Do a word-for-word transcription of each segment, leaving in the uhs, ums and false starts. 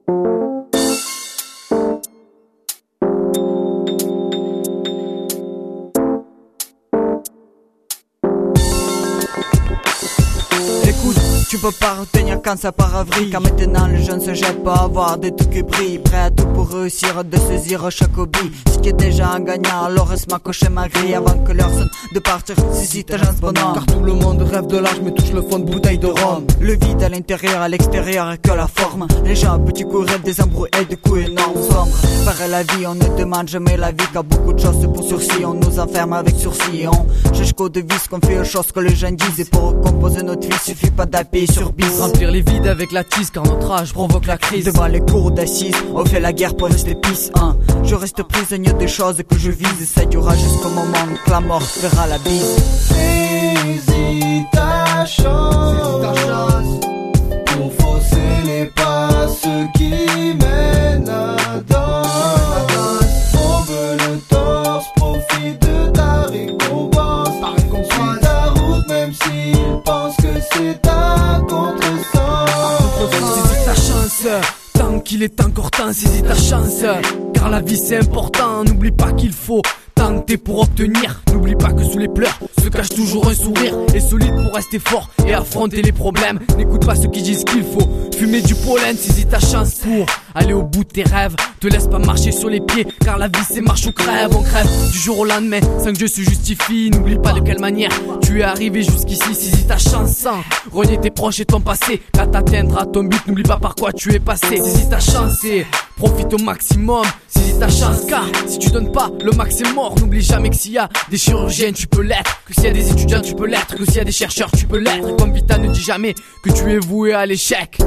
Tu peux pas retenir quand ça part à vrille. Car maintenant les jeunes se jettent pas à avoir des trucs qui brillent. Prêts à tout pour réussir, de saisir chaque hobby. Ce qui est déjà un gagnant, alors reste ma cocher ma grille. Avant que l'heure sonne de partir, si si t'agence bonhomme. Car tout le monde rêve de l'âge mais touche le fond de bouteille de rhum. Le vide à l'intérieur, à l'extérieur et que la forme. Les gens à petits coups rêvent des embrouilles et des coups énormes sombres. Pareil la vie, on ne demande jamais la vie. Car beaucoup de choses pour sursis, on nous enferme avec sursis. On cherche qu'au devis qu'on fait aux choses que les gens disent. Et pour composer notre vie, suffit pas d'appuyer sur bis. Remplir les vides avec la tisse car notre âge provoque la crise. Devant les cours d'assises, on fait la guerre pour rester pisse hein. Je reste prisonnier des choses que je vise. Et ça durera jusqu'au moment que la mort fera la bise. Saisis ta chance, ta chance pour fausser les pas, ceux qui mènent à danse. Bombe le torse, profite de ta récompense. Ta récompense. Suis ta route même s'ils pensent que c'est ta contresens. Saisis ta chance, tant qu'il est encore temps, saisis ta chance. Car la vie c'est important, n'oublie pas qu'il faut tenter pour obtenir. N'oublie pas que sous les pleurs se cache toujours un sourire. Et solide pour rester fort et affronter les problèmes. N'écoute pas ceux qui disent qu'il faut fumer du pollen. Saisis ta chance pour aller au bout de tes rêves. Te laisse pas marcher sur les pieds, car la vie c'est marche ou crève. On crève du jour au lendemain sans que Dieu se justifie. N'oublie pas de quelle manière tu es arrivé jusqu'ici. Saisis ta chance sans renier tes proches et ton passé. Quand t'atteindras ton but, n'oublie pas par quoi tu es passé. Saisis ta chance et profite au maximum. Saisis ta chance car si tu donnes pas, le max est mort. N'oublie jamais que s'il y a des chirurgiens tu peux l'être, que s'il y a des étudiants tu peux l'être, que s'il y a des chercheurs tu peux l'être. Et comme Vita ne dit jamais que tu es voué à l'échec.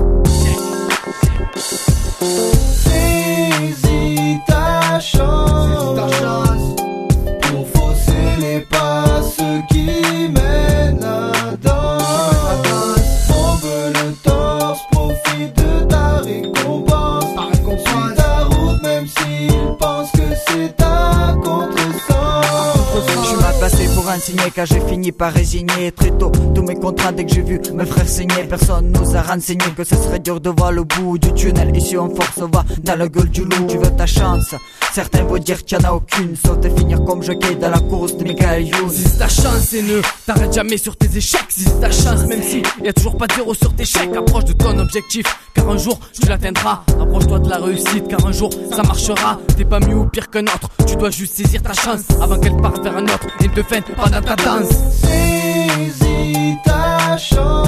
Saisis ta chance, ta chance pour fausser les pas, ceux qui mènent à danse. Bombe le torse, profite de ta récompense. Ta récompense. Suis ta route même s'ils pensent que c'est ta contresens. Je suis mal passé pour enseigner car j'ai fini par résigner très tôt tous mes contrats dès que j'ai vu mes frères saigner. Personne nous a renseigné que ce serait dur de voir le bout du tunnel. Ici on force va dans la gueule du loup. Tu veux ta chance, certains vont dire qu'il n'y en a aucune, sauf de finir comme jockey dans la course de Michael Hughes. Saisis ta chance et ne t'arrête jamais sur tes échecs. Saisis ta chance même si y a toujours pas de zéro sur tes chèques. Approche de ton objectif car un jour tu l'atteindras. Approche-toi de la réussite car un jour ça marchera. T'es pas mieux ou pire qu'un autre, tu dois juste saisir ta chance avant qu'elle parte vers un autre et ne te freine pas dans ta danse. Saisis ta chance